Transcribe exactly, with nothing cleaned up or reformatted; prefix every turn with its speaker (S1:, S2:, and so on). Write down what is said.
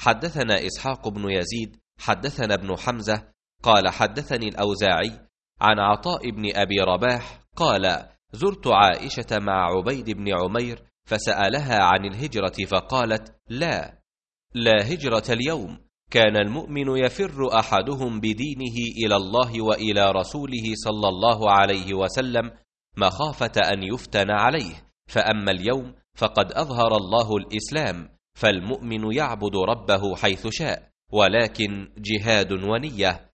S1: حدثنا إسحاق بن يزيد حدثنا ابن حمزة قال حدثني الأوزاعي عن عطاء بن أبي رباح قال زرت عائشة مع عبيد بن عمير فسألها عن الهجرة فقالت لا لا هجرة اليوم، كان المؤمن يفر أحدهم بدينه إلى الله وإلى رسوله صلى الله عليه وسلم مخافة أن يفتن عليه، فأما اليوم فقد أظهر الله الإسلام، فالمؤمن يعبد ربه حيث شاء، ولكن جهاد ونية.